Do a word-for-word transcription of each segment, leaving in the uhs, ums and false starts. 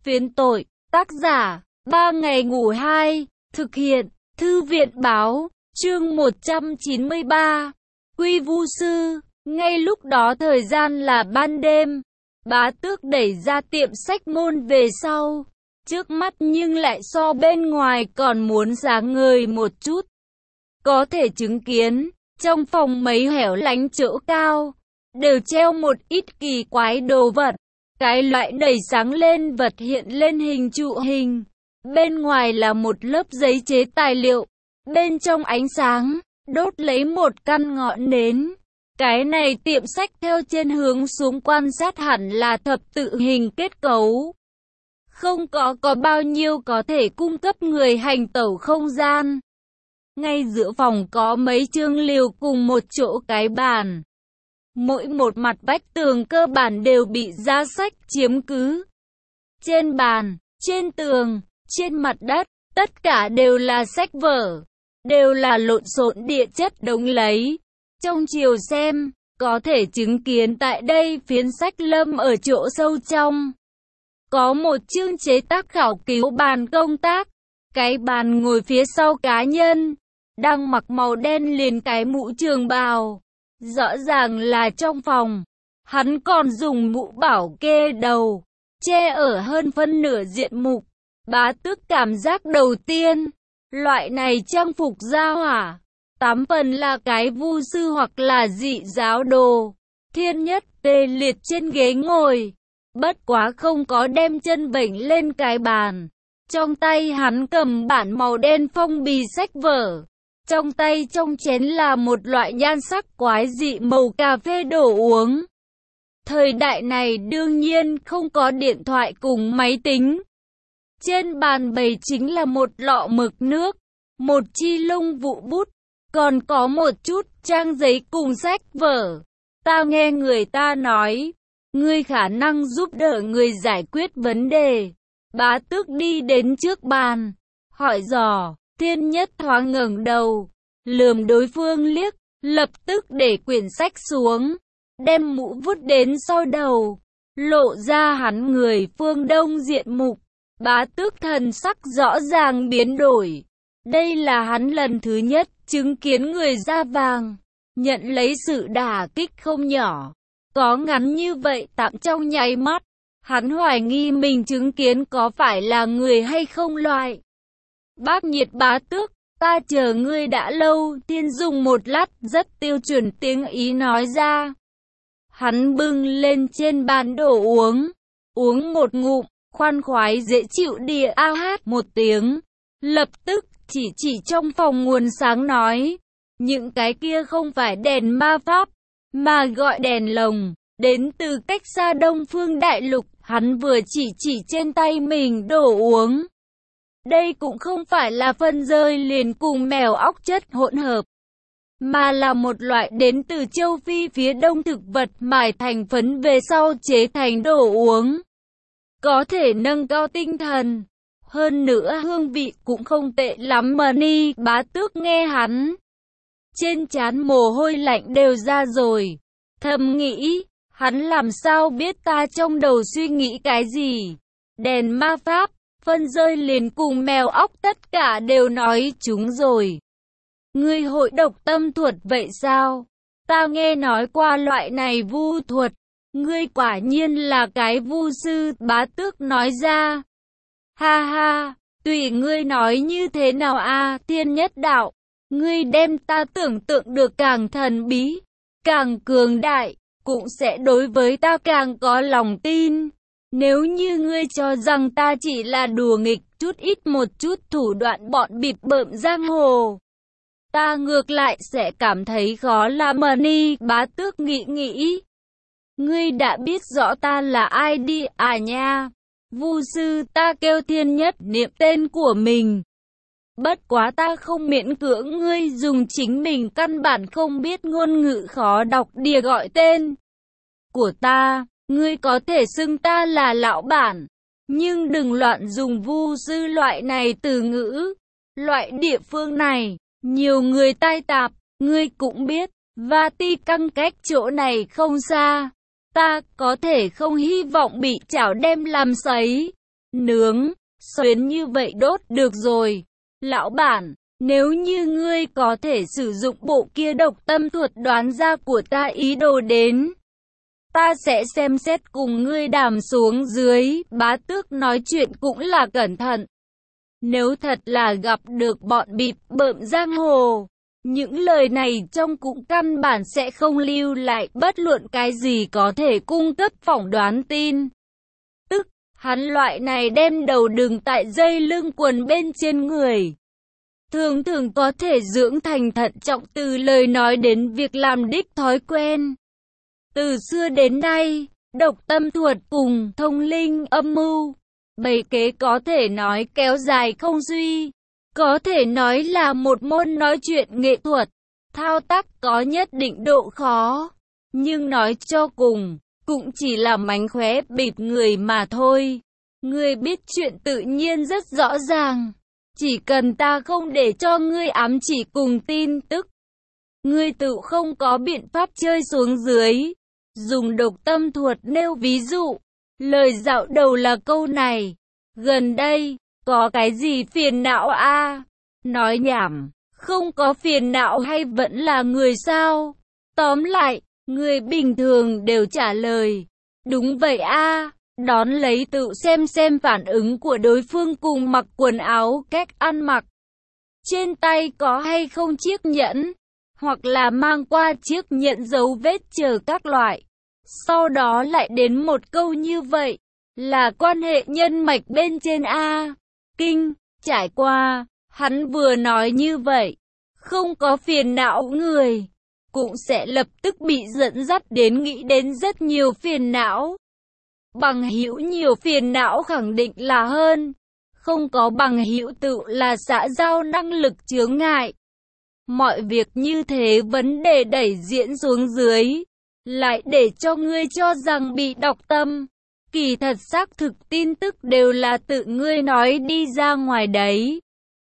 Phiến tội, tác giả, ba ngày ngủ hai, thực hiện, thư viện báo, chương một trăm chín mươi ba, Quy Vu Sư. Ngay lúc đó thời gian là ban đêm, Bá Tước đẩy ra tiệm sách môn về sau, trước mắt nhưng lại so bên ngoài còn muốn sáng ngời một chút. Có thể chứng kiến, trong phòng mấy hẻo lánh chỗ cao, đều treo một ít kỳ quái đồ vật. Cái loại đầy sáng lên vật hiện lên hình trụ hình. Bên ngoài là một lớp giấy chế tài liệu. Bên trong ánh sáng, đốt lấy một căn ngọn nến. Cái này tiệm sách theo trên hướng xuống quan sát hẳn là thập tự hình kết cấu. Không có có bao nhiêu có thể cung cấp người hành tẩu không gian. Ngay giữa phòng có mấy chương liều cùng một chỗ cái bàn. Mỗi một mặt vách tường cơ bản đều bị giá sách chiếm cứ. Trên bàn, trên tường, trên mặt đất, tất cả đều là sách vở, đều là lộn xộn địa chất đống lấy. Trong chiều xem, có thể chứng kiến tại đây phiến sách lâm ở chỗ sâu trong. Có một chương chế tác khảo cứu bàn công tác, cái bàn ngồi phía sau cá nhân, đang mặc màu đen liền cái mũ trường bào. Rõ ràng là trong phòng, hắn còn dùng mũ bảo kê đầu, che ở hơn phân nửa diện mục. Bá Tước cảm giác đầu tiên, loại này trang phục gia hỏa, tám phần là cái vu sư hoặc là dị giáo đồ. Thiên Nhất tê liệt trên ghế ngồi, bất quá không có đem chân vểnh lên cái bàn. Trong tay hắn cầm bản màu đen phong bì sách vở. Trong tay trong chén là một loại nhan sắc quái dị màu cà phê đồ uống. Thời đại này đương nhiên không có điện thoại cùng máy tính. Trên bàn bày chính là một lọ mực nước, một chi lông vụ bút, còn có một chút trang giấy cùng sách vở. Ta nghe người ta nói, ngươi khả năng giúp đỡ người giải quyết vấn đề. Bá Tước đi đến trước bàn, hỏi dò. Thiên Nhất thoáng ngẩng đầu, lườm đối phương liếc, lập tức để quyển sách xuống, đem mũ vút đến sau đầu, lộ ra hắn người phương Đông diện mục. Bá Tước thần sắc rõ ràng biến đổi. Đây là hắn lần thứ nhất chứng kiến người da vàng, nhận lấy sự đả kích không nhỏ. Có ngắn như vậy tạm trong nháy mắt, hắn hoài nghi mình chứng kiến có phải là người hay không loại. Bác Nhiệt Bá Tước, ta chờ ngươi đã lâu. Thiên dùng một lát rất tiêu chuẩn tiếng Ý nói ra. Hắn bưng lên trên bàn đồ uống, uống một ngụm, khoan khoái dễ chịu địa a hát một tiếng. Lập tức chỉ chỉ trong phòng nguồn sáng nói, những cái kia không phải đèn ma pháp, mà gọi đèn lồng, đến từ cách xa Đông Phương Đại Lục. Hắn vừa chỉ chỉ trên tay mình đồ uống. Đây cũng không phải là phân rơi liền cùng mèo óc chất hỗn hợp, mà là một loại đến từ châu Phi phía đông thực vật mài thành phấn về sau chế thành đồ uống. Có thể nâng cao tinh thần, hơn nữa hương vị cũng không tệ lắm mà ni. Bá Tước nghe hắn, trên trán mồ hôi lạnh đều ra rồi, thầm nghĩ, hắn làm sao biết ta trong đầu suy nghĩ cái gì. Đèn ma pháp, phân rơi liền cùng mèo óc tất cả đều nói chúng rồi. Ngươi hội độc tâm thuật vậy sao? Ta nghe nói qua loại này vu thuật. Ngươi quả nhiên là cái vu sư. Bá Tước nói ra. Ha ha, tùy ngươi nói như thế nào a. Thiên Nhất đạo, ngươi đem ta tưởng tượng được càng thần bí, càng cường đại, cũng sẽ đối với ta càng có lòng tin. Nếu như ngươi cho rằng ta chỉ là đùa nghịch chút ít một chút thủ đoạn bọn bịp bợm giang hồ, ta ngược lại sẽ cảm thấy khó làm mà ni. Bá Tước nghĩ nghĩ. Ngươi đã biết rõ ta là ai đi à nha. Vu sư, ta kêu Thiên Nhất, niệm tên của mình. Bất quá ta không miễn cưỡng ngươi dùng chính mình căn bản không biết ngôn ngữ khó đọc địa gọi tên của ta. Ngươi có thể xưng ta là lão bản, nhưng đừng loạn dùng vu sư loại này từ ngữ. Loại địa phương này, nhiều người tai tạp, ngươi cũng biết, Vatican cách chỗ này không xa. Ta có thể không hy vọng bị chảo đem làm sấy. nướng, xuyến như vậy đốt được rồi. Lão bản, nếu như ngươi có thể sử dụng bộ kia độc tâm thuật đoán ra của ta ý đồ đến, ta sẽ xem xét cùng ngươi đàm xuống dưới. Bá tước nói chuyện cũng là cẩn thận. Nếu thật là gặp được bọn bịp bợm giang hồ, những lời này trong cũng căn bản sẽ không lưu lại bất luận cái gì có thể cung cấp phỏng đoán tin. Tức, hắn loại này đem đầu đừng tại dây lưng quần bên trên người. Thường thường có thể dưỡng thành thận trọng từ lời nói đến việc làm đích thói quen. Từ xưa đến nay, độc tâm thuật cùng thông linh âm mưu, bày kế có thể nói kéo dài không duy. Có thể nói là một môn nói chuyện nghệ thuật, thao tác có nhất định độ khó. Nhưng nói cho cùng, cũng chỉ là mánh khóe bịp người mà thôi. Ngươi biết chuyện tự nhiên rất rõ ràng. Chỉ cần ta không để cho ngươi ám chỉ cùng tin tức, ngươi tự không có biện pháp chơi xuống dưới. Dùng độc tâm thuật nêu ví dụ, lời dạo đầu là câu này: gần đây, có cái gì phiền não a? À? Nói nhảm, không có phiền não hay vẫn là người sao? Tóm lại, người bình thường đều trả lời, đúng vậy a. À. Đón lấy tự xem xem phản ứng của đối phương cùng mặc quần áo, cách ăn mặc. Trên tay có hay không chiếc nhẫn, hoặc là mang qua chiếc nhẫn dấu vết chờ các loại. Sau đó lại đến một câu như vậy, là quan hệ nhân mạch bên trên a. Kinh, trải qua, hắn vừa nói như vậy, không có phiền não người, cũng sẽ lập tức bị dẫn dắt đến nghĩ đến rất nhiều phiền não. Bằng hữu nhiều phiền não khẳng định là hơn, không có bằng hữu tự là xã giao năng lực chướng ngại. Mọi việc như thế vấn đề đẩy diễn xuống dưới, lại để cho ngươi cho rằng bị đọc tâm. Kỳ thật xác thực tin tức đều là tự ngươi nói đi ra ngoài đấy.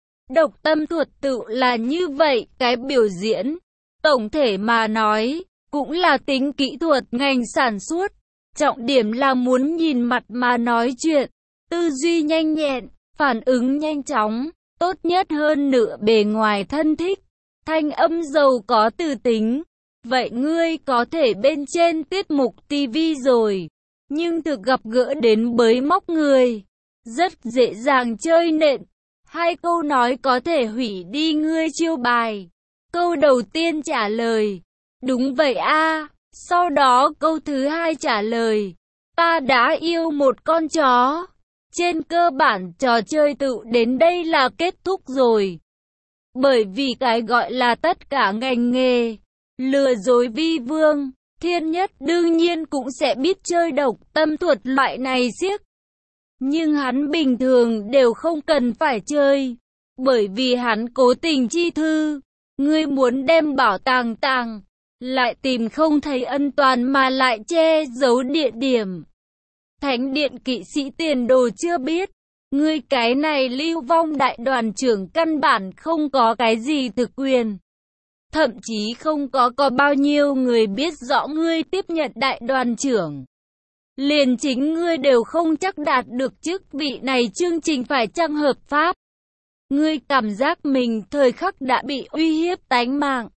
Độc tâm thuật tự là như vậy, cái biểu diễn, tổng thể mà nói, cũng là tính kỹ thuật ngành sản xuất. Trọng điểm là muốn nhìn mặt mà nói chuyện, tư duy nhanh nhẹn, phản ứng nhanh chóng, tốt nhất hơn nửa bề ngoài thân thích, thanh âm giàu có từ tính. Vậy ngươi có thể bên trên tiết mục ti vi rồi, nhưng thực gặp gỡ đến bới móc người, rất dễ dàng chơi nện. Hai câu nói có thể hủy đi ngươi chiêu bài. Câu đầu tiên trả lời, đúng vậy a. Sau đó câu thứ hai trả lời, ta đã yêu một con chó. Trên cơ bản trò chơi tự đến đây là kết thúc rồi. Bởi vì cái gọi là tất cả ngành nghề, lừa dối vi vương, Thiên Nhất đương nhiên cũng sẽ biết chơi độc tâm thuật loại này xiếc. Nhưng hắn bình thường đều không cần phải chơi, bởi vì hắn cố tình chi thư. Ngươi muốn đem bảo tàng tàng, lại tìm không thấy ân toàn mà lại che giấu địa điểm. Thánh điện kỵ sĩ tiền đồ chưa biết, ngươi cái này lưu vong đại đoàn trưởng căn bản không có cái gì thực quyền. Thậm chí không có có bao nhiêu người biết rõ ngươi tiếp nhận đại đoàn trưởng. Liền chính ngươi đều không chắc đạt được chức vị này, chương trình phải chăng hợp pháp. Ngươi cảm giác mình thời khắc đã bị uy hiếp tánh mạng.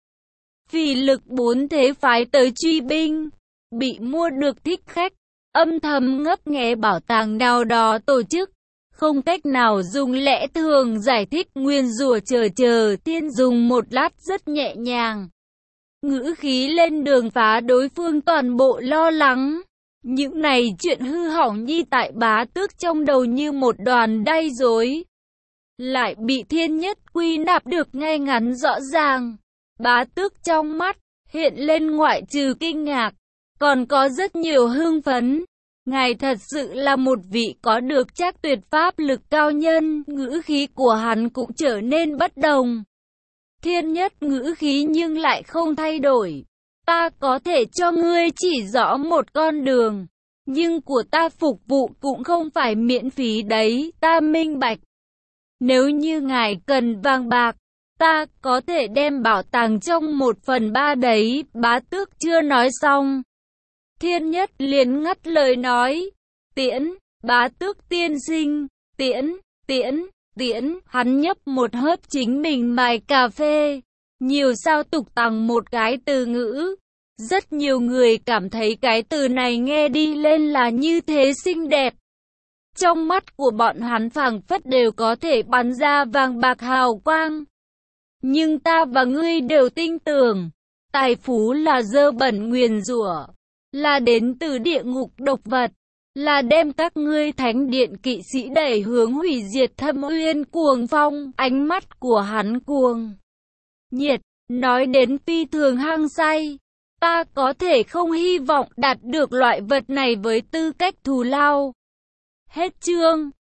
Vì lực bốn thế phái tới truy binh, bị mua được thích khách, âm thầm ngấp nghé bảo tàng nào đó tổ chức, không cách nào dùng lẽ thường giải thích, nguyên rủa chờ chờ. Thiên dùng một lát rất nhẹ nhàng, ngữ khí lên đường phá đối phương toàn bộ lo lắng. Những này chuyện hư hỏng nhi tại bá tước trong đầu như một đoàn đay rối, lại bị Thiên Nhất quy nạp được ngay ngắn rõ ràng. Bá tước trong mắt hiện lên ngoại trừ kinh ngạc, còn có rất nhiều hưng phấn. Ngài thật sự là một vị có được chắc tuyệt pháp lực cao nhân. Ngữ khí của hắn cũng trở nên bất đồng. Thiên Nhất ngữ khí nhưng lại không thay đổi. Ta có thể cho ngươi chỉ rõ một con đường, nhưng của ta phục vụ cũng không phải miễn phí đấy, ta minh bạch. Nếu như ngài cần vàng bạc, ta có thể đem bảo tàng trong một phần ba đấy. Bá tước chưa nói xong, Thiên Nhất liền ngắt lời nói, Tiễn, Bá tước tiên sinh, tiễn, tiễn, tiễn, hắn nhấp một hớp chính mình mài cà phê. Nhiều sao tục tằng một cái từ ngữ. Rất nhiều người cảm thấy cái từ này nghe đi lên là như thế xinh đẹp. Trong mắt của bọn hắn phảng phất đều có thể bắn ra vàng bạc hào quang. Nhưng ta và ngươi đều tin tưởng, tài phú là dơ bẩn nguyền rủa, là đến từ địa ngục độc vật, là đem các ngươi thánh điện kỵ sĩ đẩy hướng hủy diệt thâm uyên cuồng phong. Ánh mắt của hắn cuồng nhiệt, nói đến phi thường hăng say. Ta có thể không hy vọng đạt được loại vật này với tư cách thù lao. Hết chương.